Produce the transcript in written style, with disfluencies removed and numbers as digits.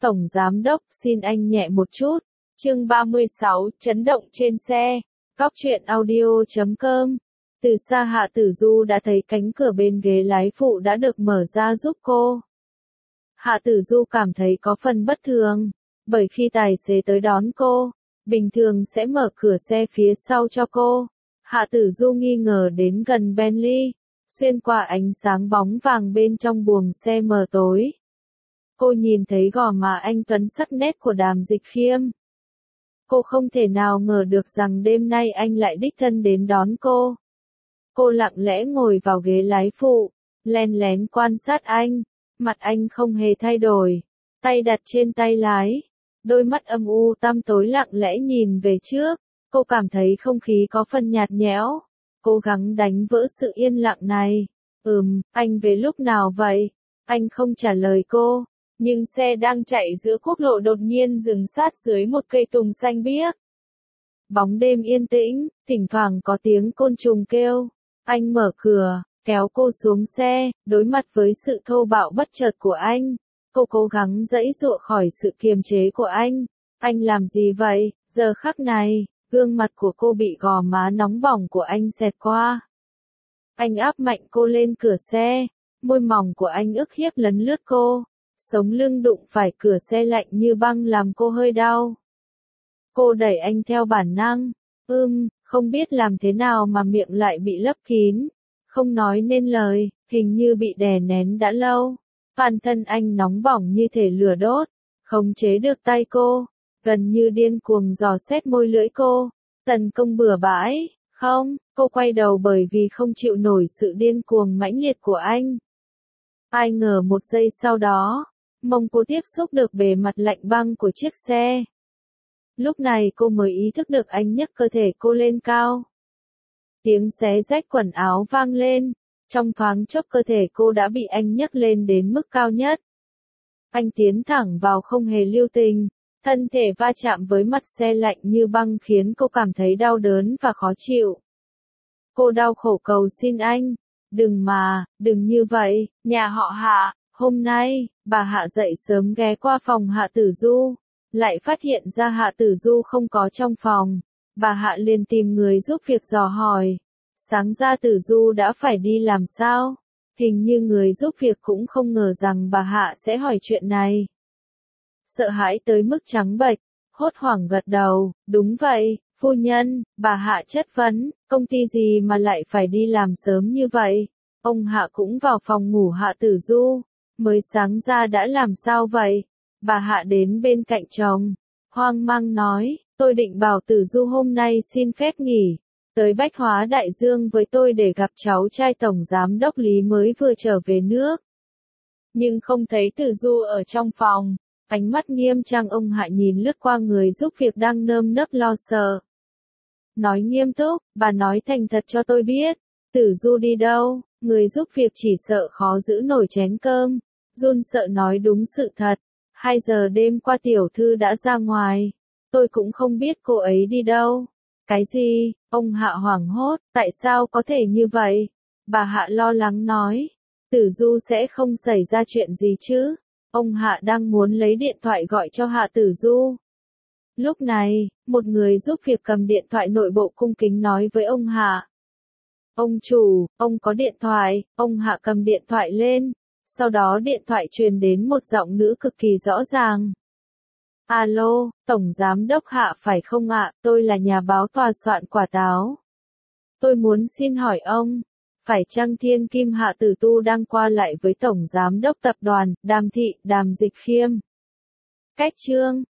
Tổng Giám Đốc, xin anh nhẹ một chút. Chương 36, chấn động trên xe. Cóc truyện audio.com. Từ xa Hạ Tử Du đã thấy cánh cửa bên ghế lái phụ đã được mở ra giúp cô. Hạ Tử Du cảm thấy có phần bất thường, bởi khi tài xế tới đón cô, bình thường sẽ mở cửa xe phía sau cho cô. Hạ Tử Du nghi ngờ đến gần Bentley, xuyên qua ánh sáng bóng vàng bên trong buồng xe mờ tối. Cô nhìn thấy gò má anh tuấn sắc nét của Đàm Dịch Khiêm. Cô không thể nào ngờ được rằng đêm nay anh lại đích thân đến đón cô. Cô lặng lẽ ngồi vào ghế lái phụ, len lén quan sát anh. Mặt anh không hề thay đổi, tay đặt trên tay lái, đôi mắt âm u tăm tối lặng lẽ nhìn về trước. Cô cảm thấy không khí có phần nhạt nhẽo, cố gắng đánh vỡ sự yên lặng này. Anh về lúc nào vậy? Anh không trả lời cô, nhưng xe đang chạy giữa quốc lộ đột nhiên dừng sát dưới một cây tùng xanh biếc. Bóng đêm yên tĩnh, thỉnh thoảng có tiếng côn trùng kêu. Anh mở cửa, kéo cô xuống xe, đối mặt với sự thô bạo bất chợt của anh. Cô cố gắng giãy giụa khỏi sự kiềm chế của anh. Anh làm gì vậy? Giờ khắc này, gương mặt của cô bị gò má nóng bỏng của anh xẹt qua. Anh áp mạnh cô lên cửa xe, môi mỏng của anh ức hiếp lấn lướt cô. Sống lưng đụng phải cửa xe lạnh như băng làm cô hơi đau. Cô đẩy anh theo bản năng. Không biết làm thế nào mà miệng lại bị lấp kín. Không nói nên lời, hình như bị đè nén đã lâu. Toàn thân anh nóng bỏng như thể lửa đốt, khống chế được tay cô, gần như điên cuồng dò xét môi lưỡi cô, tấn công bừa bãi. Không, cô quay đầu bởi vì không chịu nổi sự điên cuồng mãnh liệt của anh. Ai ngờ một giây sau đó, mông cô tiếp xúc được bề mặt lạnh băng của chiếc xe. Lúc này cô mới ý thức được anh nhấc cơ thể cô lên cao. Tiếng xé rách quần áo vang lên, trong thoáng chốc cơ thể cô đã bị anh nhấc lên đến mức cao nhất. Anh tiến thẳng vào không hề lưu tình, thân thể va chạm với mặt xe lạnh như băng khiến cô cảm thấy đau đớn và khó chịu. Cô đau khổ cầu xin anh, đừng như vậy. Nhà họ Hạ, hôm nay, bà Hạ dậy sớm ghé qua phòng Hạ Tử Du, lại phát hiện ra Hạ Tử Du không có trong phòng. Bà Hạ liền tìm người giúp việc dò hỏi. Sáng ra Tử Du đã phải đi làm sao? Hình như người giúp việc cũng không ngờ rằng bà Hạ sẽ hỏi chuyện này. Sợ hãi tới mức trắng bệch, hốt hoảng gật đầu, đúng vậy, phu nhân. Bà Hạ chất vấn, công ty gì mà lại phải đi làm sớm như vậy? Ông Hạ cũng vào phòng ngủ Hạ Tử Du, mới sáng ra đã làm sao vậy? Bà Hạ đến bên cạnh chồng, hoang mang nói, tôi định bảo Tử Du hôm nay xin phép nghỉ, tới Bách Hóa Đại Dương với tôi để gặp cháu trai Tổng Giám Đốc Lý mới vừa trở về nước. Nhưng không thấy Tử Du ở trong phòng, ánh mắt nghiêm trang ông Hạ nhìn lướt qua người giúp việc đang nơm nớp lo sợ. Nói nghiêm túc, bà nói thành thật cho tôi biết, Tử Du đi đâu? Người giúp việc chỉ sợ khó giữ nổi chén cơm, run sợ nói đúng sự thật. 2 giờ đêm qua tiểu thư đã ra ngoài, tôi cũng không biết cô ấy đi đâu. Cái gì? Ông Hạ hoảng hốt, tại sao có thể như vậy? Bà Hạ lo lắng nói, Tử Du sẽ không xảy ra chuyện gì chứ? Ông Hạ đang muốn lấy điện thoại gọi cho Hạ Tử Du. Lúc này, một người giúp việc cầm điện thoại nội bộ cung kính nói với ông Hạ. Ông chủ, ông có điện thoại. Ông Hạ cầm điện thoại lên. Sau đó điện thoại truyền đến một giọng nữ cực kỳ rõ ràng. Alo, Tổng Giám Đốc Hạ phải không ạ? Tôi là nhà báo tòa soạn quả táo. Tôi muốn xin hỏi ông, phải chăng Thiên Kim Hạ Tử Tu đang qua lại với Tổng Giám Đốc Tập đoàn, Đàm Dịch Khiêm? Cách chương